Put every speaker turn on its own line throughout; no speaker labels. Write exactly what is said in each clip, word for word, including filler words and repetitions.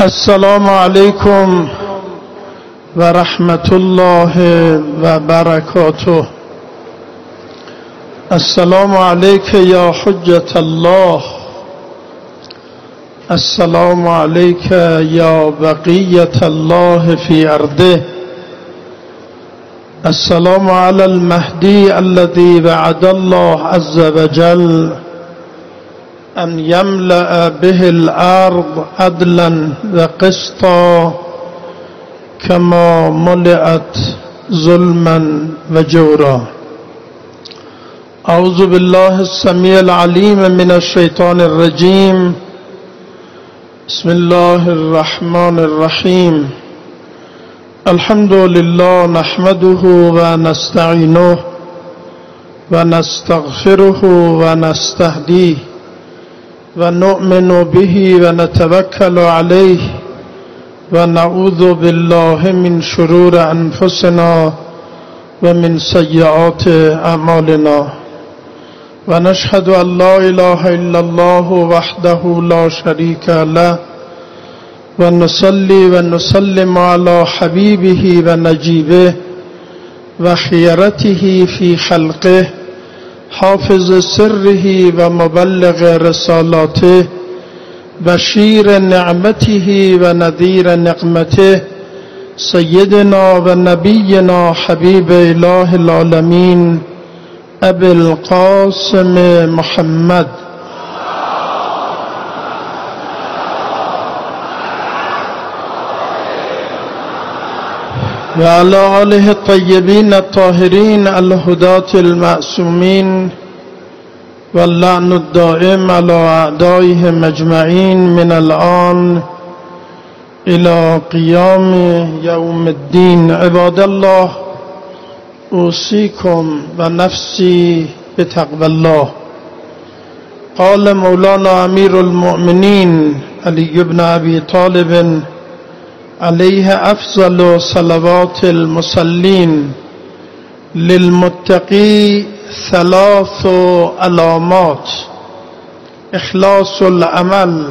السلام عليكم ورحمة الله وبركاته. السلام عليك يا حجة الله، السلام عليك يا بقية الله في أرضه، السلام على المهدي الذي وعد الله عز وجل أن يملأ به الأرض عدلا وقسطا كما ملئت ظلما وجورا. أعوذ بالله السميع العليم من الشيطان الرجيم. بسم الله الرحمن الرحيم. الحمد لله نحمده ونستعينه ونستغفره ونستهديه ونؤمن به ونتوكل عليه ونعوذ بالله من شرور أنفسنا ومن سيئات أعمالنا، ونشهد أن لا إله إلا الله وحده لا شريك له، ونصلي ونسلم على حبيبه ونجيبه وخيرته في خلقه، حافظ سره ومبلغ رسالاته، بشير نعمته ونذير نقمته، سيدنا ونبينا حبيب إله العالمين أبي القاسم محمد وعلى آله الطيبين الطاهرين الهداة المعصومين، واللعن الدائم على أعدائهم أجمعين من الآن إلى قيام يوم الدين. عباد الله، أوصيكم ونفسي بتقوى الله. قال مولانا أمير المؤمنين علي بن أبي طالب عليه أفضل صلوات المصلين: للمتقي ثلاث علامات: إخلاص العمل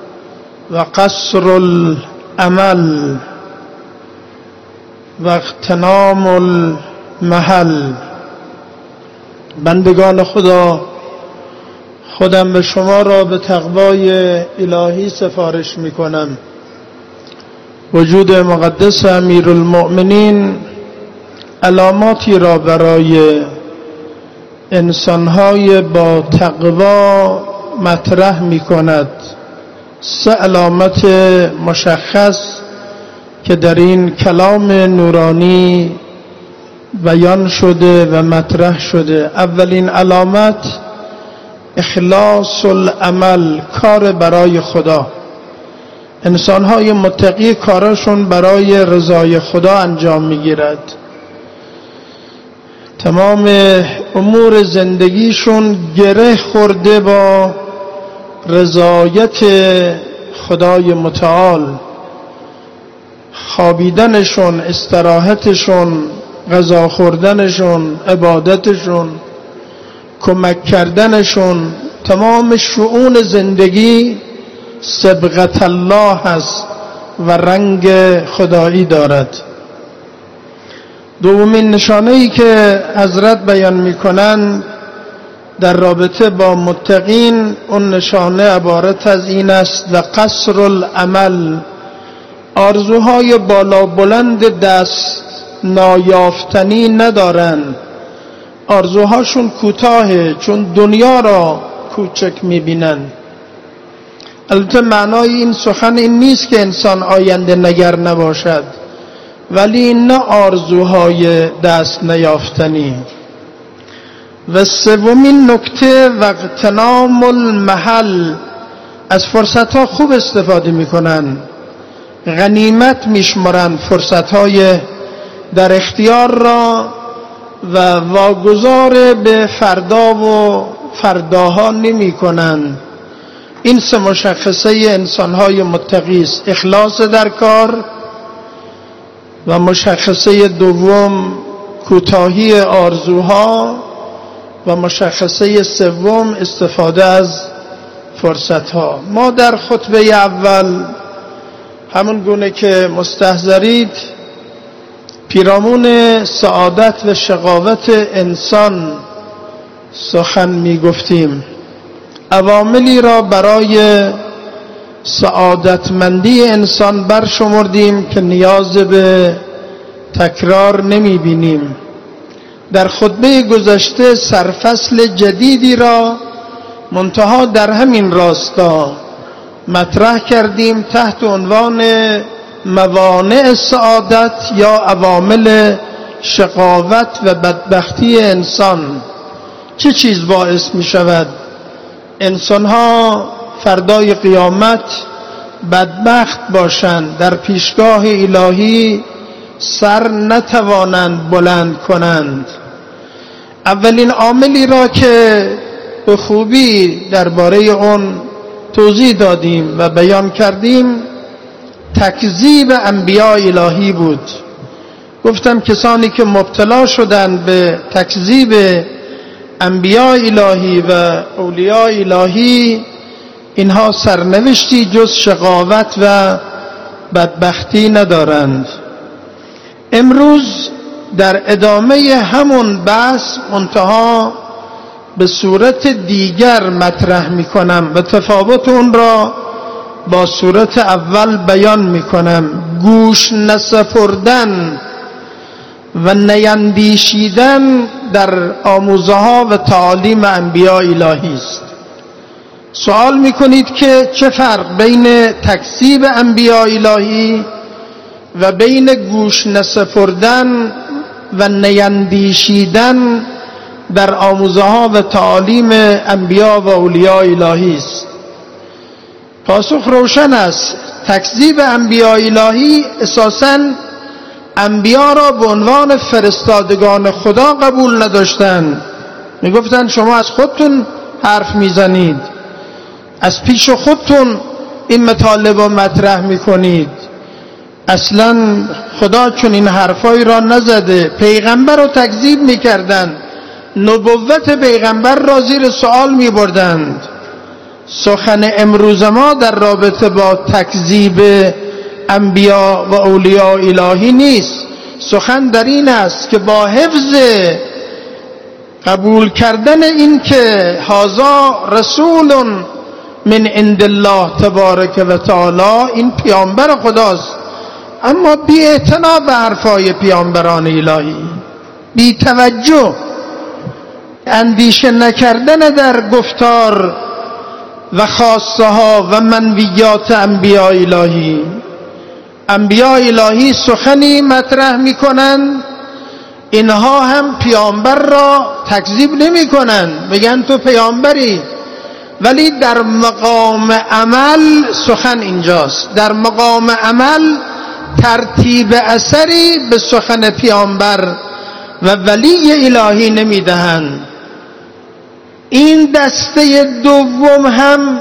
وقصر الأمل واغتنام المحل. بندگان خدا، خودم به شما را به تقوای الهی سفارش می کنم. وجود مقدس امیرالمؤمنین علاماتی را برای انسانهای با تقوا مطرح می کند. سه علامت مشخص که در این کلام نورانی بیان شده و مطرح شده. اولین علامت اخلاص العمل، کار برای خدا. انسان‌های متقی کارشون برای رضای خدا انجام می‌گیرد. تمام امور زندگیشون گره خورده با رضایت خدای متعال. خوابیدنشون، استراحتشون، غذا خوردنشون، عبادتشون، کمک کردنشون، تمام شؤون زندگی صبغت الله هست و رنگ خدایی دارد. دومین نشانه‌ای که حضرت بیان می‌کنند در رابطه با متقین، اون نشانه عبارت از این است: و قصر العمل، آرزوهای بالا بلند دست نایافتنی ندارند. آرزوهاشون کوتاهه، چون دنیا را کوچک می‌بینند. البته معنای این سخن این نیست که انسان آینده نگر نباشد، ولی نه آرزوهای دست نیافتنی. و سومین نکته و اغتنام المحل، از فرصتها خوب استفاده میکنن، غنیمت میشمارن فرصتهای در اختیار را و واگذار به فردا و فرداها نمی کنن. این سه مشخصه انسان‌های متقی است: اخلاص در کار، و مشخصه دوم کوتاهی آرزوها، و مشخصه سوم استفاده از فرصتها. ما در خطبه اول همون گونه که مستحضرید پیرامون سعادت و شقاوت انسان سخن می گفتیم. عواملی را برای سعادتمندی انسان برشمردیم که نیاز به تکرار نمی بینیم. در خطبه گذشته سرفصل جدیدی را منتها در همین راستا مطرح کردیم تحت عنوان موانع سعادت یا عوامل شقاوت و بدبختی انسان. چه چیز باعث می شود انسانها فردای قیامت بدبخت باشند، در پیشگاه الهی سر نتوانند بلند کنند؟ اولین عاملی را که به خوبی درباره اون توضیح دادیم و بیان کردیم تکذیب انبیاء الهی بود. گفتم کسانی که مبتلا شدند به تکذیب انبیاء الهی و اولیاء الهی اینها سرنوشتی جز شقاوت و بدبختی ندارند. امروز در ادامه همون بحث منتها به صورت دیگر مطرح می کنم و تفاوت اون را با صورت اول بیان می کنم. گوش نسپردن و نیندیشیدن در آموزه ها و تعالیم انبیاء الهی است. سوال می کنید که چه فرق بین تکذیب انبیاء الهی و بین گوش نسپردن و نیندیشیدن در آموزه ها و تعالیم انبیاء و اولیاء الهی است؟ پاسخ روشن است. تکذیب انبیاء الهی اساساً انبیاء را به عنوان فرستادگان خدا قبول نداشتند. میگفتند شما از خودتون حرف میزنید، از پیش خودتون این مطالب را مطرح میکنید، اصلا خدا چون این حرفایی را نزده. پیغمبر را تکذیب میکردند، نبوت پیغمبر را زیر سوال میبردند. سخن امروز ما در رابطه با تکذیب انبیاء و اولیاء الهی نیست. سخن در این است که با حفظ قبول کردن این که هذا رسول من عند الله تبارک و تعالی، این پیامبر خداست، اما بی اعتنا به حرفای پیامبران الهی، بی توجه، اندیشه نکردن در گفتار و خواسته ها و منویات انبیاء الهی. انبیاء الهی سخنی مطرح میکنند، اینها هم پیامبر را تکذیب نمی کنند، میگن تو پیامبری، ولی در مقام عمل سخن اینجاست. در مقام عمل ترتیب اثری به سخن پیامبر و ولی الهی نمیدهند. این دسته دوم هم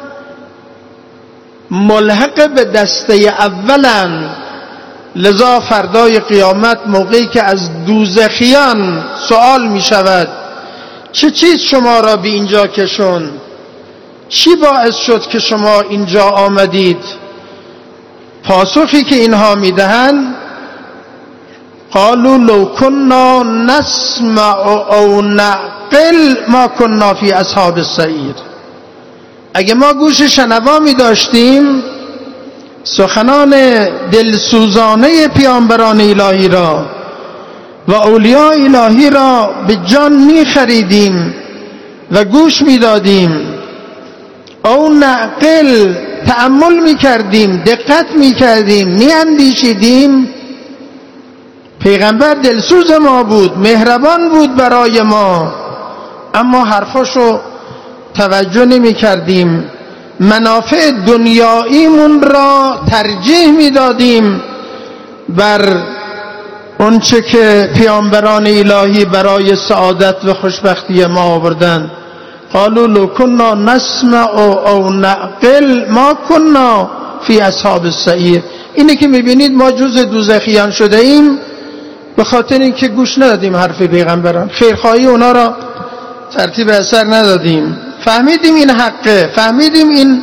ملحق به دسته اولند. لذا فردای قیامت موقعی که از دوزخیان سوال می شود چه چیز شما را به اینجا کشوند؟ چی باعث شد که شما اینجا آمدید؟ پاسخی که اینها می دهند قالوا لو كنا نسمع او نعقل ما كنا فی اصحاب السعیر. اگه ما گوش شنوا می داشتیم سخنان دلسوزانه پیامبران الهی را و اولیاء الهی را به جان می خریدیم و گوش می دادیم، او نعقل تأمل می کردیم، دقت می کردیم، می اندیشیدیم. پیغمبر دلسوز ما بود، مهربان بود برای ما، اما حرفاشو توجه نمی کردیم. منافع دنیاییمون را ترجیح می دادیم بر اونچه که پیامبران الهی برای سعادت و خوشبختی ما آوردن. قالوا لو كنا نسمع او نعقل ما كنا فی اصحاب السعیر. اینه که میبینید ما جز دوزخیان شده ایم به خاطر اینکه گوش ندادیم حرف پیغمبران، خیرخواهی اونا را ترتیب اثر ندادیم. فهمیدیم این حقه، فهمیدیم این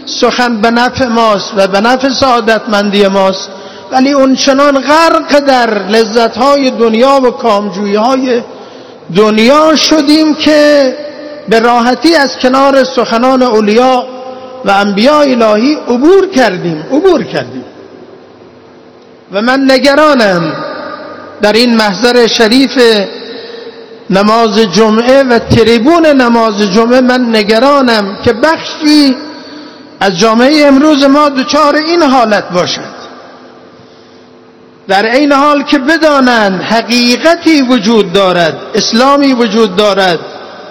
سخن به نفع ماست و به نفع سعادتمندی ماست، ولی اون چنان غرق در لذت‌های دنیا و کامجویی‌های دنیا شدیم که به راحتی از کنار سخنان اولیا و انبیاء الهی عبور کردیم عبور کردیم و من نگرانم در این محضر شریف نماز جمعه و تریبون نماز جمعه، من نگرانم که بخشی از جامعه امروز ما دچار این حالت باشد، در این حال که بدانند حقیقتی وجود دارد، اسلامی وجود دارد،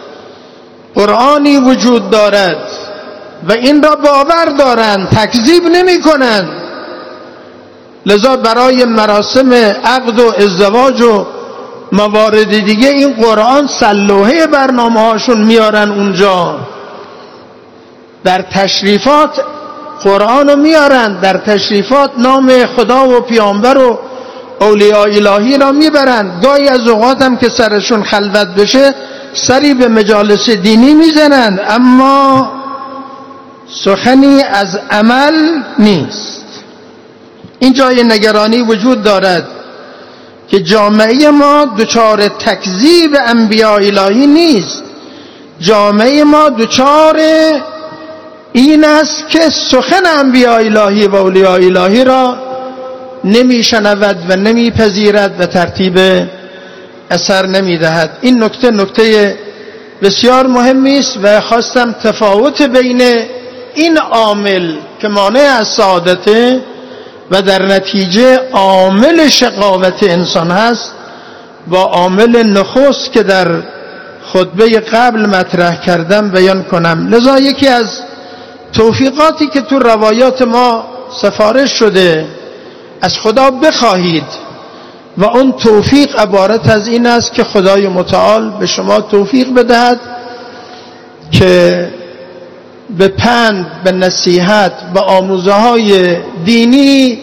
قرآنی وجود دارد و این را باور دارند، تکذیب نمی کنند. لذا برای مراسم عقد و ازدواج و موارد دیگه این قرآن سلوحه برنامه هاشون میارن اونجا، در تشریفات قرآن رو میارن، در تشریفات نام خدا و پیامبر و اولیاء الهی را میبرن. گاهی از اوقات هم که سرشون خلوت بشه سری به مجالس دینی میزنن، اما سخنی از عمل نیست. این جای نگرانی وجود دارد که جامعه ما دچار تکذیب انبیاء الهی نیست، جامعه ما دچار این است که سخن انبیاء الهی و اولیاء الهی را نمیشنود و نمیپذیرد و ترتیب اثر نمیدهد. این نکته نکته بسیار مهمی است و خواستم تفاوت بین این عامل که مانع از سعادته و در نتیجه عامل شقاوت انسان هست با عامل نخست که در خطبه قبل مطرح کردم بیان کنم. لذا یکی از توفیقاتی که تو روایات ما سفارش شده از خدا بخواهید و اون توفیق عبارت از این است که خدای متعال به شما توفیق بدهد که به پند، به نصیحت، به آموزه های دینی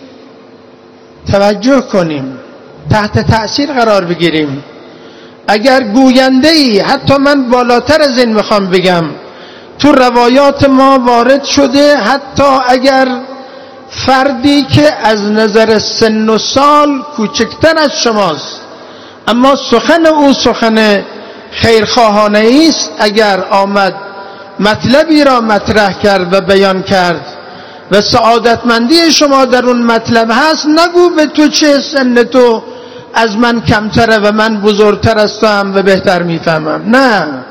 توجه کنیم، تحت تأثیر قرار بگیریم. اگر گوینده‌ای، حتی من بالاتر از این میخوام بگم، تو روایات ما وارد شده حتی اگر فردی که از نظر سن و سال کوچکتر از شماست اما سخن او سخن خیرخواهانه است، اگر آمد مطلبی را مطرح کرد و بیان کرد و سعادتمندی شما در اون مطلب هست، نگو به تو چه، سن تو از من کمتره و من بزرگتر از تو هم و بهتر میفهمم. نه،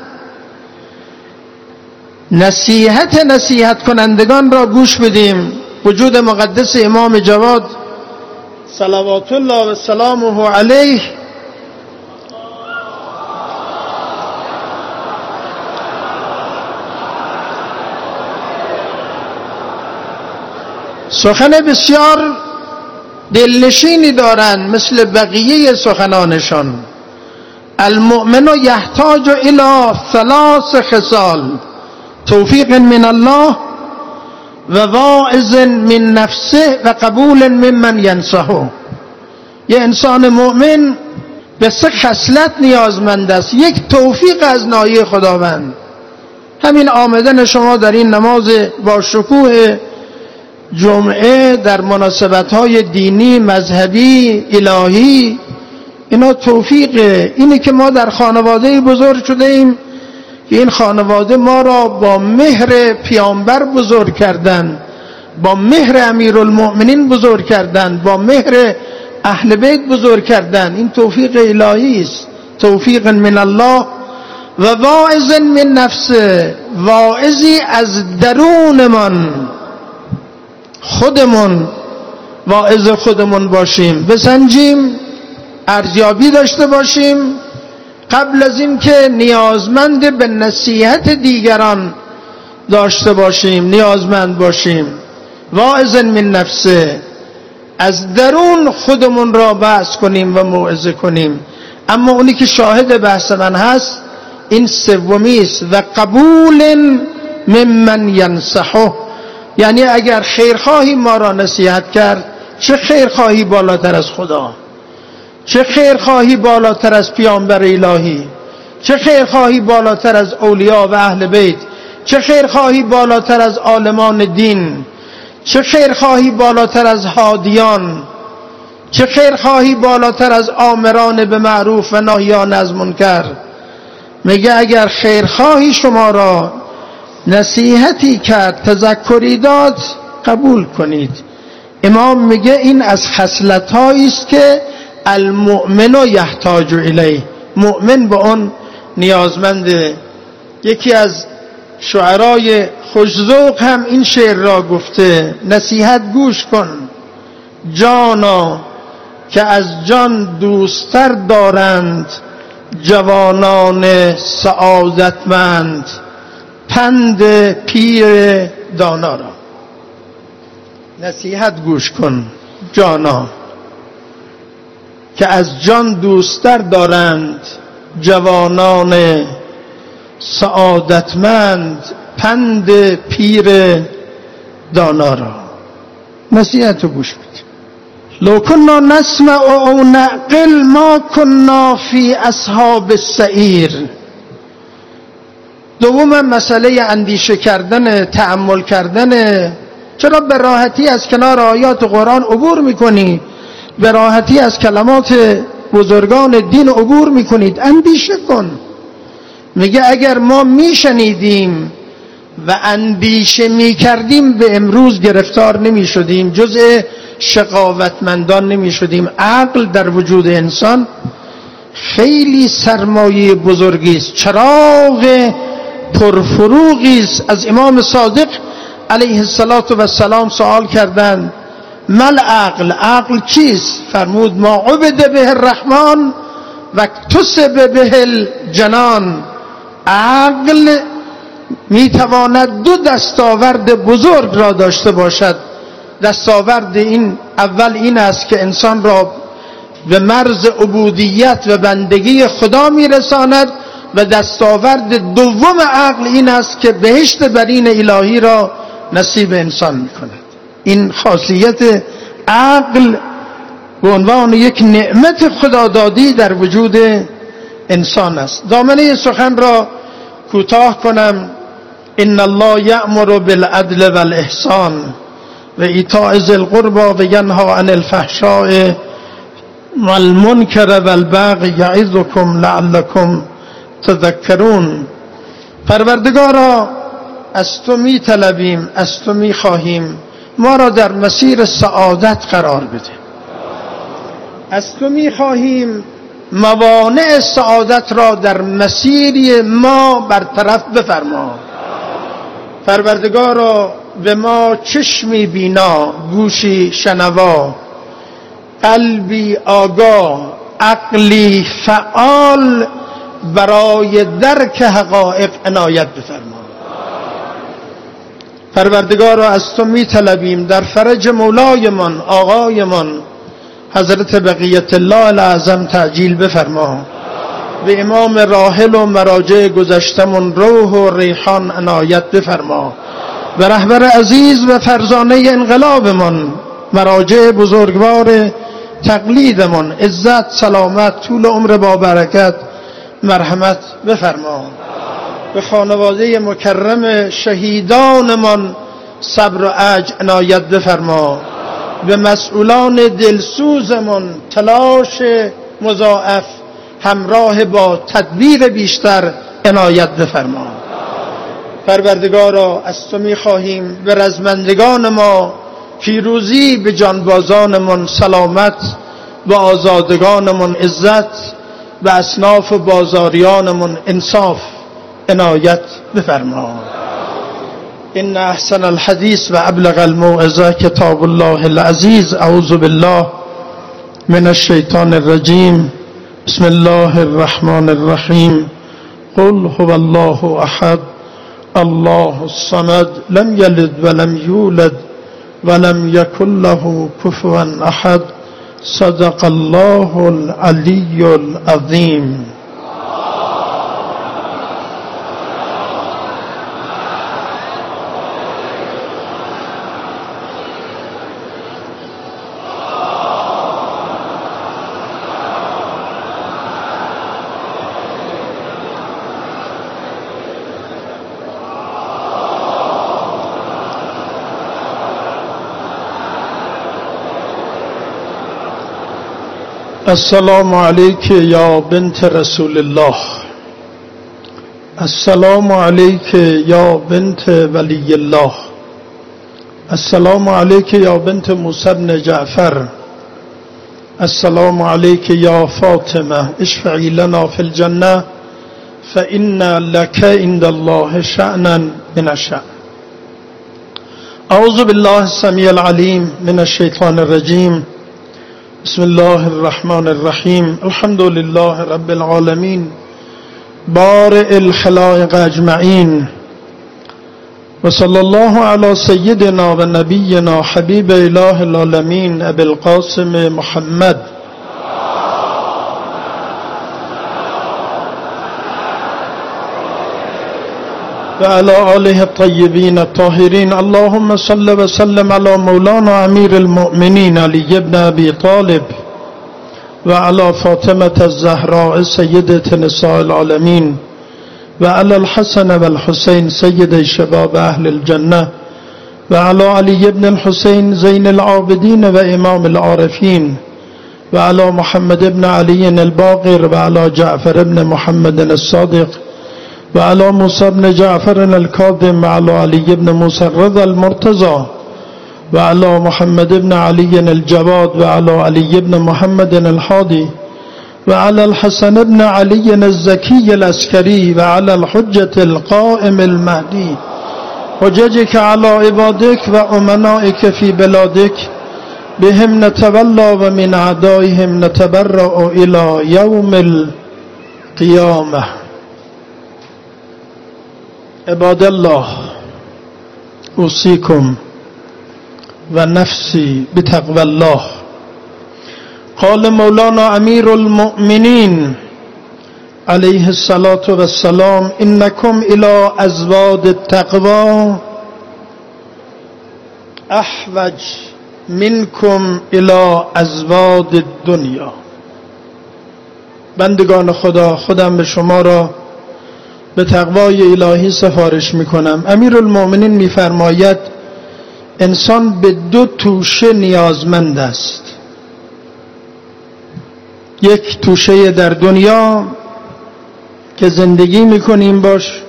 نصیحت نصیحت کنندگان را گوش بدیم. وجود مقدس امام جواد صلوات الله و سلامه علیه سخن بسیار دلنشینی دارند مثل بقیه سخنانشان. المؤمن یحتاج الی ثلاث خصال: توفیق من الله و واعظ من نفسه و قبول ممن ینصحه. یه انسان مؤمن به سه خصلت نیازمند است. یک، توفیق از ناحیه خداوند. همین آمدن شما در این نماز با شکوه جمعه در مناسبت‌های دینی، مذهبی، الهی، اینا توفیقه. اینه که ما در خانواده بزرگ شده ایم که این خانواده ما را با مهر پیامبر بزرگ کردن، با مهر امیرالمؤمنین بزرگ کردن، با مهر اهل بیت بزرگ کردن. این توفیق الهی است. توفیق من الله و واعظ من نفسه، واعظی از درونمان، خودمون واعظ خودمون باشیم، بسنجیم، ارزیابی داشته باشیم قبل از این که نیازمند به نصیحت دیگران داشته باشیم، نیازمند باشیم. واعظ من نفسه، از درون خودمون را بحث کنیم و موعظه کنیم. اما اونی که شاهد بحث من هست این سومی است: و قبول ممن ینصحه. یعنی اگر خیرخواهی ما را نصیحت کرد، چه خیرخواهی بالاتر از خدا، چه خیرخواهی بالاتر از پیامبر الهی، چه خیرخواهی بالاتر از اولیاء و اهل بیت، چه خیرخواهی بالاتر از عالمان دین؟ چه خیرخواهی بالاتر از هادیان؟ چه خیرخواهی بالاتر از آمران به معروف و ناهیان از منکر؟ میگه اگر خیرخواهی شما را نصیحتی کرد، تذکری داد، قبول کنید. امام میگه این از خصلت‌هایی است که المؤمن یحتاج الیه، مؤمن به اون نیازمنده. یکی از شعرای خوشذوق هم این شعر را گفته: نصیحت گوش کن جانا که از جان دوستر دارند جوانان سعادتمند پند پیر دانا را. نصیحت گوش کن جانا که از جان دوستر دارند جوانان سعادتمند پند پیر دانا را. نصیحت گوش بده. لو كنا نسمع او نعقل ما كنا فی اصحاب السعیر. دوم مسئله اندیشه کردن، تأمل کردن. چرا به راحتی از کنار آیات قرآن عبور میکنی؟ به راحتی از کلمات بزرگان دین عبور میکنید؟ اندیشه کن. میگه اگر ما میشنیدیم و اندیشه میکردیم به امروز گرفتار نمیشدیم، جزء شقاوتمندان نمیشدیم. عقل در وجود انسان خیلی سرمایه بزرگی است، چراغ پرفروغی است. از امام صادق علیه السلام سوال کردند مل عقل، عقل چیست؟ فرمود ما عبد به الرحمن و اکتسب به الجنان. عقل میتواند دو دستاورد بزرگ را داشته باشد. دستاورد این اول این است که انسان را به مرز عبودیت و بندگی خدا میرساند، و دستاورد دوم عقل این است که بهشت برین الهی را نصیب انسان میکند. این خاصیت عقل به عنوان یک نعمت خدادادی در وجود انسان است. دامنه سخن را کوتاه کنم. ان الله یأمر بالعدل والاحسان و ایتاء ذی القربى و ینهی عن الفحشاء والمنکر والبغی یعظکم لعلکم تذکرون. پروردگارا از تو می طلبیم، از تو می خواهیم ما را در مسیر سعادت قرار بده. از تو می خواهیم موانع سعادت را در مسیری ما برطرف بفرما. پروردگارا به ما چشمی بینا، گوشی شنوا، قلبی آگاه، عقلی فعال برای درک حقایق عنایت بفرما. پروردگارا از تو می طلبیم در فرج مولایمان آقایمان حضرت بقیت الله الاعظم تعجیل بفرما. به امام راحل و مراجع گذشتمون روح و ریحان عنایت بفرما. و رهبر عزیز و فرزانه انقلابمان مراجع بزرگوار تقلیدمان عزت، سلامت، طول عمر با برکت مرحمت بفرما. به خانواده مکرم شهیدانمان صبر و اجر عنایت بفرما. به مسئولان دلسوزمان تلاش مضاعف همراه با تدبیر بیشتر عنایت بفرما. پروردگارا از تو می خواهیم به رزمندگان ما پیروزی، به جانبازانمان سلامت، به آزادگانمان عزت، به اصناف بازاریانمان انصاف عنایت بفرما. ان احسن الحدیث و ابلغ الموعظه کتاب الله العزیز. اعوذ بالله من الشیطان الرجیم. بسم الله الرحمن الرحیم. قل هو الله احد الله الصمد لم یلد ولم یولد ولم یکن له کفوا احد. صدق الله العلی العظیم. السلام علیک یا بنت رسول الله. السلام علیک یا بنت ولی الله. السلام علیک یا بنت موسی بن جعفر. السلام علیک یا فاطمه اشفعی لنا فی الجنه فإن لك عند الله شأنا من الشأن. اعوذ بالله السمیع العلیم من الشیطان الرجیم. بسم الله الرحمن الرحیم. الحمد لله رب العالمین بارئ الخلائق اجمعین و صلی الله علی سیدنا و نبینا حبیب اله العالمین ابی القاسم محمد و علی آله الطیبین الطاهرین. اللهم صل و سلم علی مولانا امیر المؤمنین علی بن ابی طالب و علی فاطمه الزهراء سیدة نساء العالمین و علی الحسن و الحسین سید شباب اهل الجنه و علی علی بن الحسین زین العابدین و امام العارفین و علی محمد بن علی الباقر و علی جعفر بن محمد الصادق و علی موسی بن جعفر الکاظم و علی علی بن موسی الرضا المرتضى و علی محمد بن علی الجواد و علی علی بن محمد الحادی و علی الحسن بن علی الزکی العسکری و علی الحجة القائم المهدی حججك على عبادك و امنائك في بلادك بهم نتولى و من اعدائهم نتبرأ الى يوم القيامة. عباد الله اوصيكم و نفسی بتقوى الله. قال مولانا امیر المؤمنین علیه الصلاة والسلام انکم الى ازواد التقوى احوج منکم الى ازواد الدنیا. بندگان خدا، خودم به شما را به تقوای الهی سفارش میکنم. امیر المؤمنین میفرماید انسان به دو توشه نیازمند است. یک توشه در دنیا که زندگی میکنیم باش،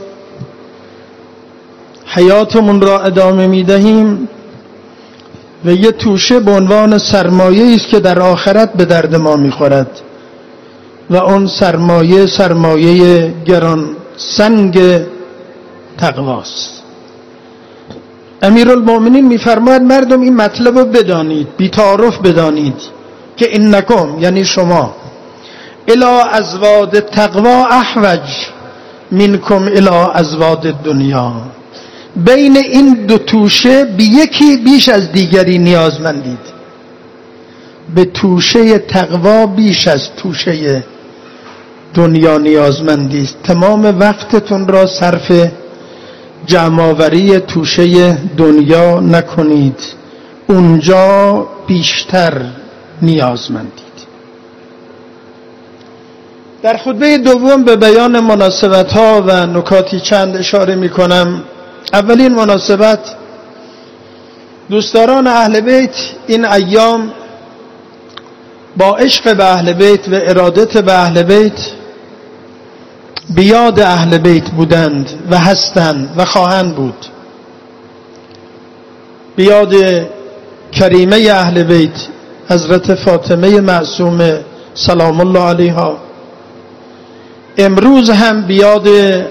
حیاتمون را ادامه میدهیم، و یک توشه به عنوان سرمایه است که در آخرت به درد ما میخورد و اون سرمایه سرمایه گران سنگ تقواست. امیرالمؤمنین میفرماید مردم این مطلب رو بدانید، بی‌تعارف بدانید که انکم یعنی شما الی ازواد التقوا احوج منکم الی ازواد الدنیا. بین این دو توشه به یکی بیش از دیگری نیازمندید. به توشه تقوا بیش از توشه دنیا نیازمندید. تمام وقتتون را صرف جمع‌آوری توشه دنیا نکنید، اونجا بیشتر نیازمندید. در خطبه دوم به بیان مناسبت‌ها و نکاتی چند اشاره می‌کنم. اولین مناسبت، دوستداران اهل بیت این ایام با عشق به اهل بیت و ارادت به اهل بیت بیاد اهل بیت بودند و هستند و خواهند بود. بیاد کریمه اهل بیت حضرت فاطمه معصومه سلام الله علیها. امروز هم بیاد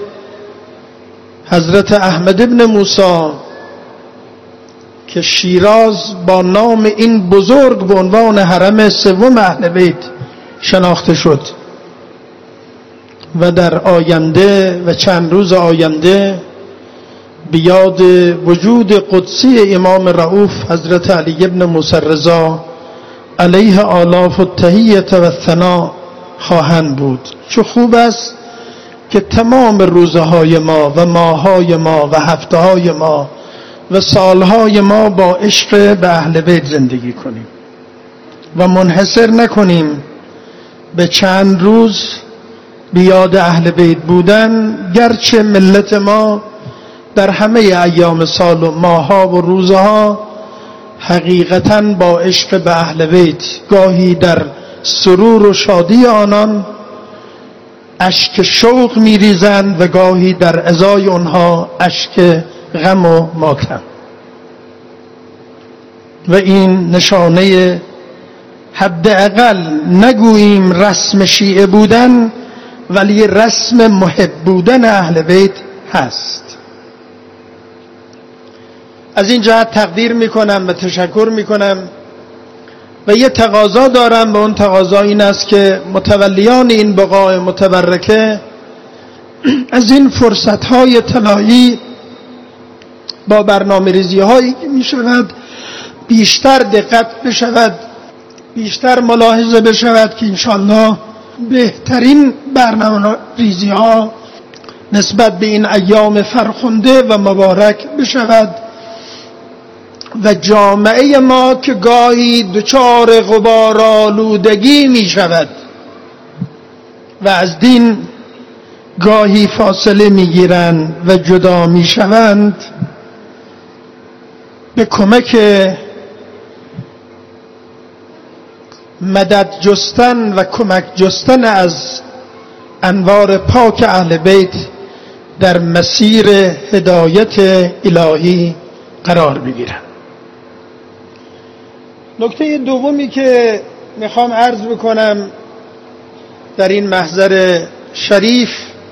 حضرت احمد ابن موسی که شیراز با نام این بزرگ به عنوان حرم سوم اهل بیت شناخته شد و در آینده و چند روز آینده بیاد وجود قدسی امام رؤوف حضرت علی ابن موسی رضا علیه آلاف التحیة و الثنا خواهند بود. چه خوب است که تمام روزهای ما و ماههای ما و هفتههای ما و سالهای ما با عشق به اهل بیت زندگی کنیم و منحصر نکنیم به چند روز بیاد اهل بیت بودن، گرچه ملت ما در همه ایام سال و ماهها و روزها حقیقتاً با عشق به اهل بیت گاهی در سرور و شادی آنان اشک شوق میریزند و گاهی در ازای آنها اشک غم و ماتم. و این نشانه حداقل نگوییم رسم شیعه بودن، ولی رسم محب بودن اهل بیت هست. از این جهت تقدیر میکنم و تشکر میکنم و یه تقاضا دارم، و اون تقاضا این است که متولیان این بقاع متبرکه از این فرصتهای طلایی با برنامه ریزی هایی که می شود بیشتر دقت بشود، بیشتر ملاحظه بشود که انشاءالله بهترین برنامه ریزی ها نسبت به این ایام فرخنده و مبارک بشود و جامعه ما که گاهی دچار غبارآلودگی می شود و از دین گاهی فاصله می گیرند و جدا می شوند، به کمک مدد جستن و کمک جستن از انوار پاک اهل بیت در مسیر هدایت الهی قرار بگیرند. نکته دومی که میخوام عرض بکنم در این محضر شریف،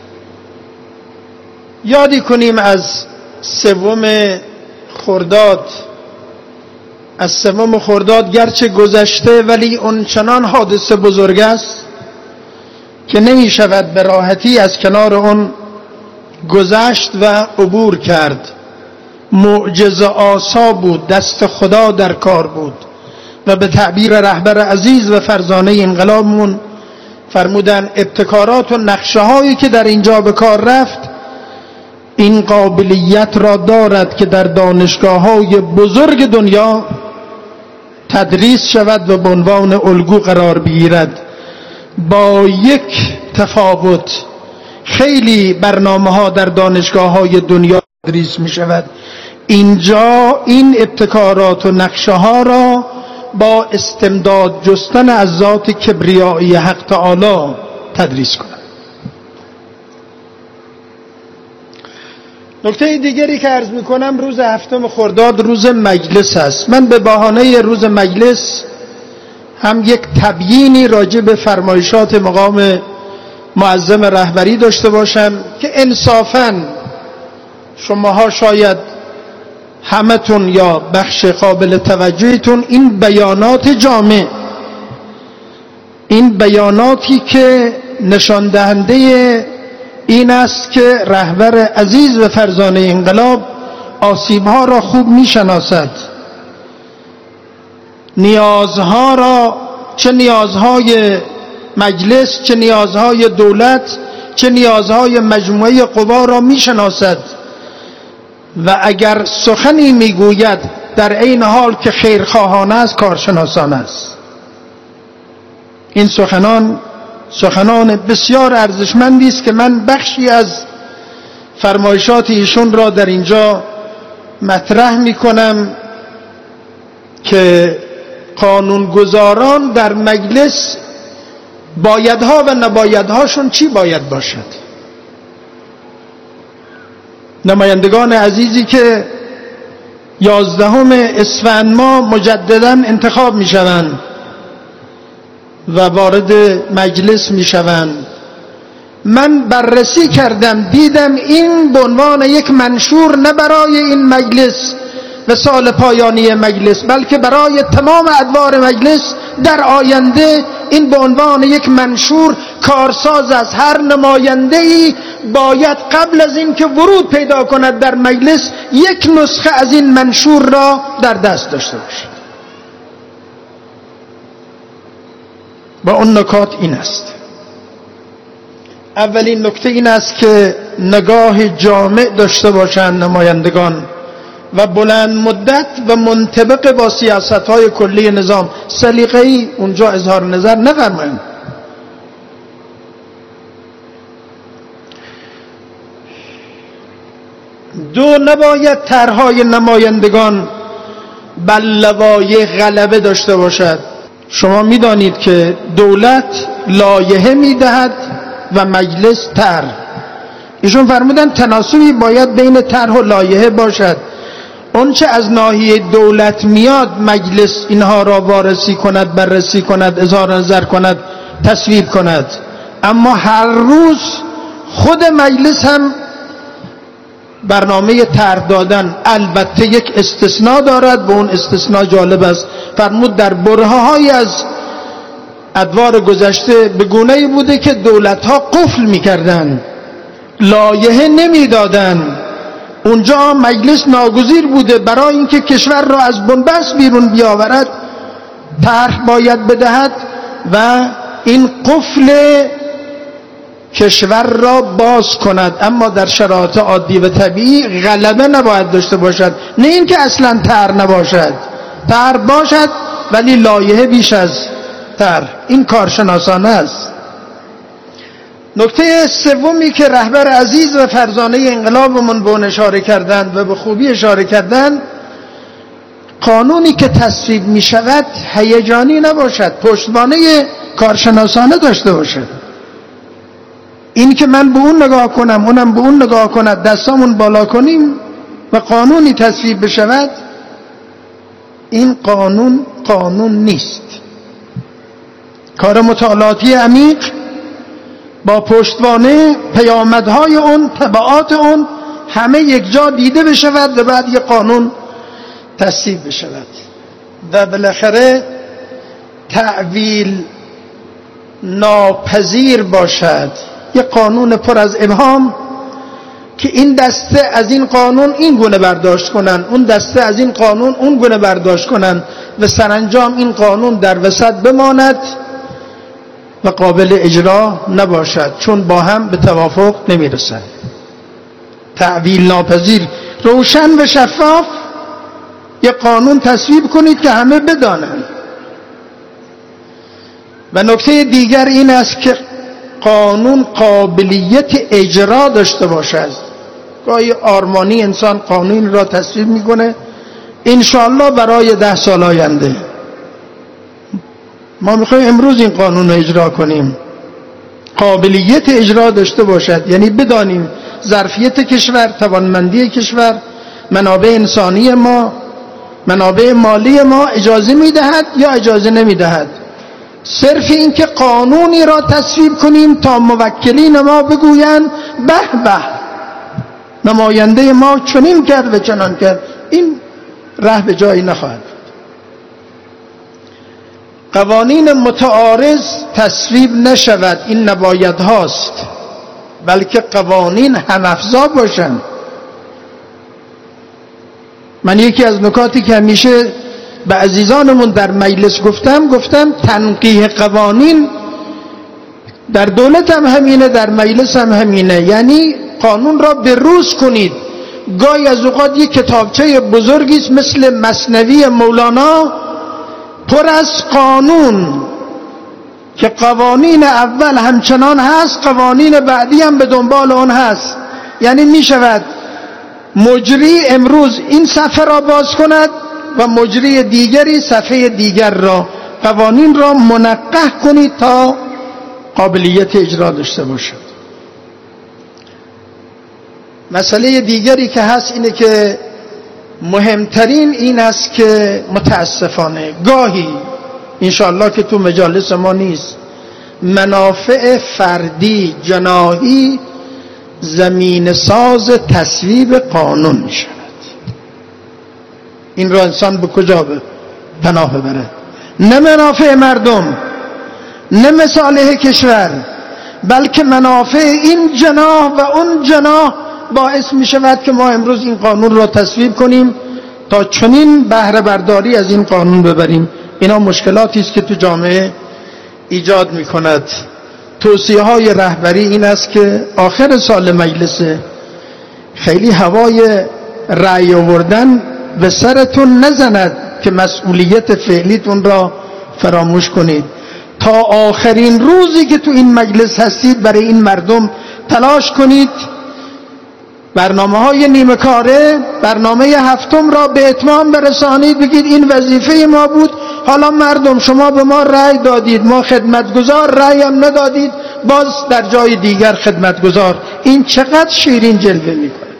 یادی کنیم از سوم خرداد. از سوم خرداد گرچه گذشته، ولی اون چنان حادثه بزرگ است که نمی شود به راحتی از کنار اون گذشت و عبور کرد. معجزه آسا بود، دست خدا در کار بود و به تعبیر رهبر عزیز و فرزانه انقلابمون فرمودن ابتکارات و نقشه هایی که در اینجا به کار رفت این قابلیت را دارد که در دانشگاه های بزرگ دنیا تدریس شود و به عنوان الگو قرار بگیرد. با یک تفاوت، خیلی برنامه ها در دانشگاه های دنیا تدریس می شود، اینجا این ابتکارات و نقشه ها را با استمداد جستن از ذات کبریایی حق تعالی تدریس کنند. نکته دیگری که عرض میکنم، روز هفتم خرداد روز مجلس است. من به بهانه روز مجلس هم یک تبیینی راجع به فرمایشات مقام معظم رهبری داشته باشم که انصافاً شماها شاید همتون یا بخش قابل توجهتون این بیانات جامع، این بیاناتی که نشان دهنده این است که رهبر عزیز و فرزانه انقلاب آسیب‌ها را خوب می‌شناسد، نیازها را، چه نیازهای مجلس، چه نیازهای دولت، چه نیازهای مجموعه قوا را می‌شناسد و اگر سخنی میگوید در عین حال که خیرخواهانه است، کارشناسانه است. این سخنان سخنان بسیار ارزشمندی است که من بخشی از فرمایشات ایشون را در اینجا مطرح میکنم که قانونگذاران در مجلس بایدها و نبایدهاشون چی باید باشد. نمایندگان عزیزی که یازدهم اسفند ماه مجددا انتخاب می شوند و وارد مجلس می شوند، من بررسی کردم، دیدم این به عنوان یک منشور نه برای این مجلس و سال پایانی مجلس، بلکه برای تمام ادوار مجلس در آینده این به عنوان یک منشور کارساز از هر نماینده‌ای باید قبل از این که ورود پیدا کند در مجلس یک نسخه از این منشور را در دست داشته باشد. با اون نکات این است. اولین نکته این است که نگاه جامع داشته باشند نمایندگان و بلند مدت و منطبق با سیاست‌های کلی نظام. سلیقه‌ای اونجا اظهار نظر نفرمایند. دو، نباید طرح‌های نمایندگان بر لوایح غلبه داشته باشد. شما میدانید که دولت لایحه میدهد و مجلس طرح. ایشون فرمودن تناسبی باید بین طرح و لایحه باشد. اون چه از ناحیه دولت میاد مجلس اینها را وارسی کند، بررسی کند، اظهار نظر کند، تصویب کند. اما هر روز خود مجلس هم برنامه طرح دادن البته یک استثناء دارد. به اون استثناء جالب است، فرمود در برهه‌های از ادوار گذشته به گونه‌ای بوده که دولت‌ها قفل می‌کردند، لایحه نمی‌دادند. اونجا مجلس ناگزیر بوده برای اینکه کشور را از بنبست بیرون بیاورد طرح باید بدهد و این قفل کشور را باز کند، اما در شرایط عادی و طبیعی غلبه نباید داشته باشد. نه اینکه اصلا طرح نباشد، طرح باشد ولی لایحه بیش از طرح. این کارشناسانه است. نکته سومی که رهبر عزیز و فرزانه انقلابمون به اون اشاره کردند و به خوبی اشاره کردند، قانونی که تصویب می شود هیجانی نباشد، پشتوانه کارشناسانه داشته باشد. این که من به اون نگاه کنم اونم به اون نگاه کند، دستامون بالا کنیم و قانونی تصویب بشود، این قانون قانون نیست. کار مطالعاتی عمیق با پشتوانه پیامدهای اون، تبعات اون همه یک جا دیده بشود و بعد یک قانون تصویب بشود و بالاخره تعویل ناپذیر باشد. یک قانون پر از ابهام که این دسته از این قانون این گونه برداشت کنن، اون دسته از این قانون اون گونه برداشت کنن و سرانجام این قانون در وسط بماند و قابل اجرا نباشد، چون با هم به توافق نمیرسند. تعویل ناپذیر، روشن و شفاف یک قانون تصویب کنید که همه بدانند. و نکته دیگر این است که قانون قابلیت اجرا داشته باشد. گاهی آرمانی انسان قانون را تصویب میکنه انشاءالله برای ده سال آینده. ما میخوایم امروز این قانون رو اجرا کنیم. قابلیت اجرا داشته باشد، یعنی بدانیم ظرفیت کشور، توانمندی کشور، منابع انسانی ما، منابع مالی ما اجازه میدهد یا اجازه نمیدهد. صرف این که قانونی را تصویب کنیم تا موکلین ما بگویند به به نماینده ما چنین کرد و چنان کرد، این ره به جایی نخواهد. قوانین متعارض تصویب نشود، این نباید هاست، بلکه قوانین هم‌افزا باشند. من یکی از نکاتی که همیشه به عزیزانمون در مجلس گفتم گفتم تنقیح قوانین در دولت هم همینه، در مجلس هم همینه. یعنی قانون را به روز کنید. گاهی از اوقات یک کتابچه بزرگی است مثل مثنوی مولانا پر از قانون که قوانین اول همچنان هست، قوانین بعدی هم به دنبال اون هست. یعنی می شود مجری امروز این صفحه را باز کند و مجری دیگری صفحه دیگر را. قوانین را منقح کنید تا قابلیت اجرا داشته باشد. مسئله دیگری که هست اینه که مهمترین این است که متاسفانه گاهی انشاءالله که تو مجالس ما نیست، منافع فردی جناحی زمین ساز تصویب قانون می شود. این را انسان به کجا پناه ببره؟ نه منافع مردم، نه مصالح کشور، بلکه منافع این جناح و اون جناح باعث می شود که ما امروز این قانون را تصویب کنیم تا چنین بهره برداری از این قانون ببریم. اینا مشکلاتی است که تو جامعه ایجاد می کند. توصیه های رهبری این است که آخر سال مجلسه خیلی هوای رأی آوردن به سرتون نزند که مسئولیت فعلیتون را فراموش کنید. تا آخرین روزی که تو این مجلس هستید برای این مردم تلاش کنید برنامه های نیمه کاره، برنامه هفتم را به اتمام برسانید، بگید این وظیفه ما بود. حالا مردم شما به ما رأی دادید، ما خدمتگزار، رأی هم ندادید، باز در جای دیگر خدمتگزار. این چقدر شیرین جلوه میکنه.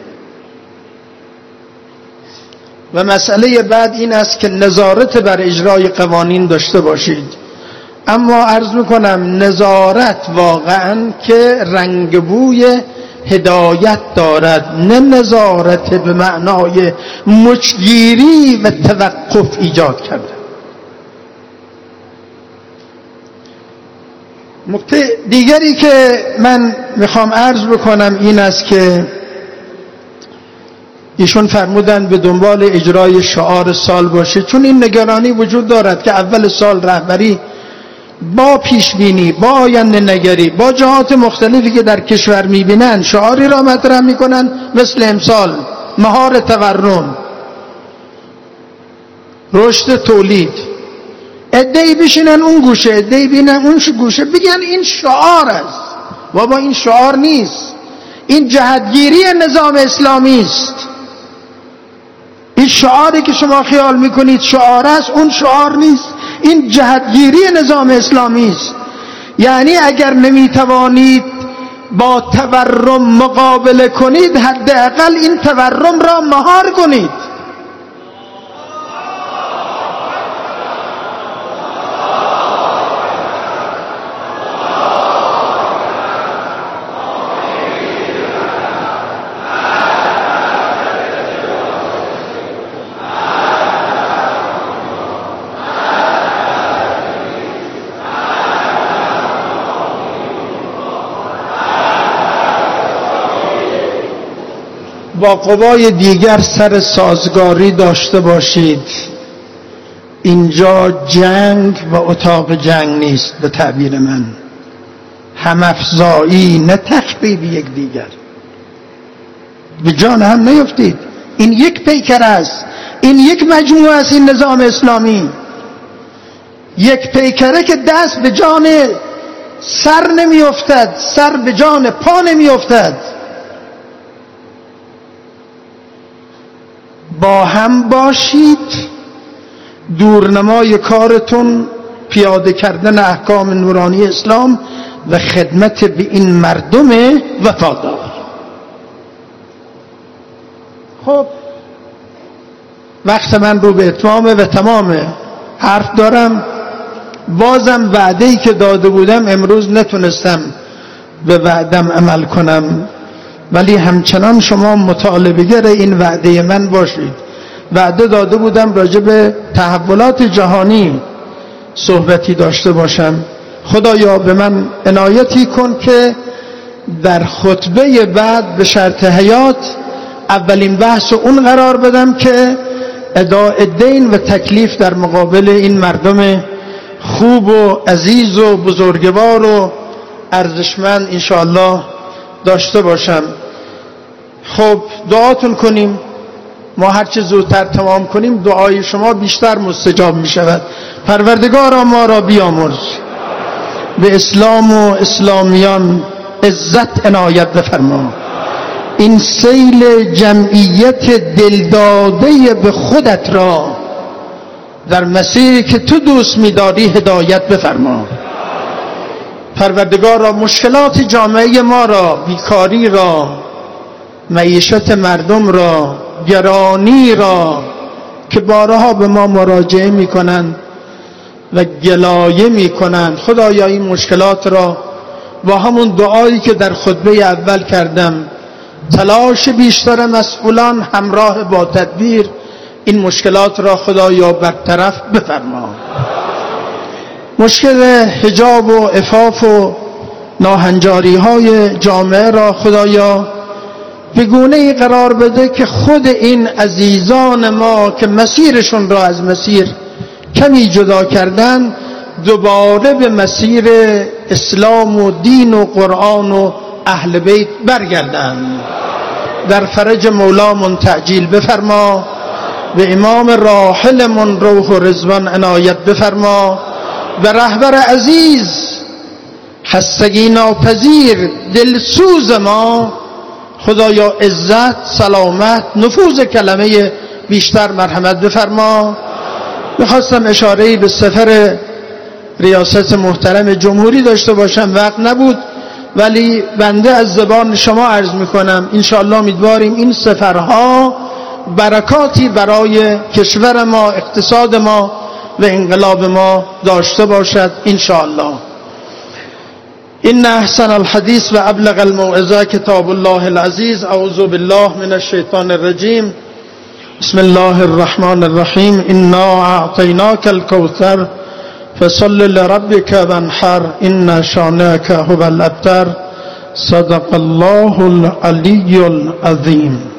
و مسئله بعد این است که نظارت بر اجرای قوانین داشته باشید. اما عرض میکنم نظارت واقعا که رنگ بوی هدایت دارد، نه نظارت به معنای مچگیری و توقف ایجاد کرده. نکته دیگری که من میخوام عرض بکنم این است که ایشون فرمودن به دنبال اجرای شعار سال باشه، چون این نگرانی وجود دارد که اول سال رهبری با پیشبینی، با آینده نگری، با جهات مختلفی که در کشور میبینن شعاری را مطرح میکنن مثل امسال مهار تورم، رشد تولید. عده‌ای بشینن اون گوشه، عده‌ای بینن اون گوشه، بگن این شعار است. بابا این شعار نیست، این جهتگیری نظام اسلامی است. این شعاری که شما خیال میکنید شعار است، اون شعار نیست، این جهتگیری نظام اسلامی است. یعنی اگر نمیتوانید با تورم مقابله کنید، حداقل این تورم را مهار کنید. با قوای دیگر سر سازگاری داشته باشید. اینجا جنگ و اتاق جنگ نیست به تعبیر من، هم افزایی نه تخریب یک دیگر. به جان هم نیفتید. این یک پیکر است، این یک مجموعه است. این نظام اسلامی یک پیکره که دست به جان سر نمی افتد، سر به جان پا نمی افتد. با هم باشید، دورنمای کارتون پیاده کردن احکام نورانی اسلام و خدمت به این مردم وفادار. خب وقت من رو به اتمامه و تمامه. حرف دارم، بازم وعده‌ای که داده بودم امروز نتونستم به وعدم عمل کنم، ولی همچنان شما مطالبه‌گر این وعده من باشید. وعده داده بودم راجع به تحولات جهانی صحبتی داشته باشم. خدایا به من عنایتی کن که در خطبه بعد به شرط حیات اولین بحث اون قرار بدم که اداء دین و تکلیف در مقابل این مردم خوب و عزیز و بزرگوار و ارزشمند انشاءالله داشته باشم. خب دعاتون کنیم، ما هرچه زودتر تمام کنیم دعای شما بیشتر مستجاب می شود. پروردگارا ما را بیامرز، به اسلام و اسلامیان عزت عنایت بفرما. این سیل جمعیت دلداده به خودت را در مسیری که تو دوست می‌داری هدایت بفرما. پروردگارا مشکلات جامعه ما را، بیکاری را، معیشت مردم را، گرانی را که بارها به ما مراجعه میکنند و گلایه میکنند، خدایا این مشکلات را با همون دعایی که در خطبه اول کردم، تلاش بیشتر مسئولان همراه با تدبیر، این مشکلات را خدایا برطرف بفرما. مشکل حجاب و عفاف و ناهنجاری های جامعه را خدایا به گونه‌ای قرار بده که خود این عزیزان ما که مسیرشون را از مسیر کمی جدا کردن دوباره به مسیر اسلام و دین و قرآن و اهل بیت برگردند. در فرج مولامون تعجیل بفرما، به امام راحلمون روح و رضوان عنایت بفرما، و رهبر عزیز خستگی ناپذیر دلسوز ما خدایا عزت، سلامت، نفوذ کلمه بیشتر مرحمت بفرما. میخواستم اشاره‌ای به سفر ریاست محترم جمهوری داشته باشم، وقت نبود، ولی بنده از زبان شما عرض میکنم انشاءالله امیدواریم این سفرها برکاتی برای کشور ما، اقتصاد ما و انقلاب ما داشته باشد انشاءالله. این احسن الحدیث و ابلغ الموعظه کتاب الله العزیز. اعوذ بالله من الشیطان الرجیم. بسم الله الرحمن الرحیم. انا اعطیناک الکوثر فصل لربک وانحر ان شانئک هو الابتر. صدق الله العلی العظیم.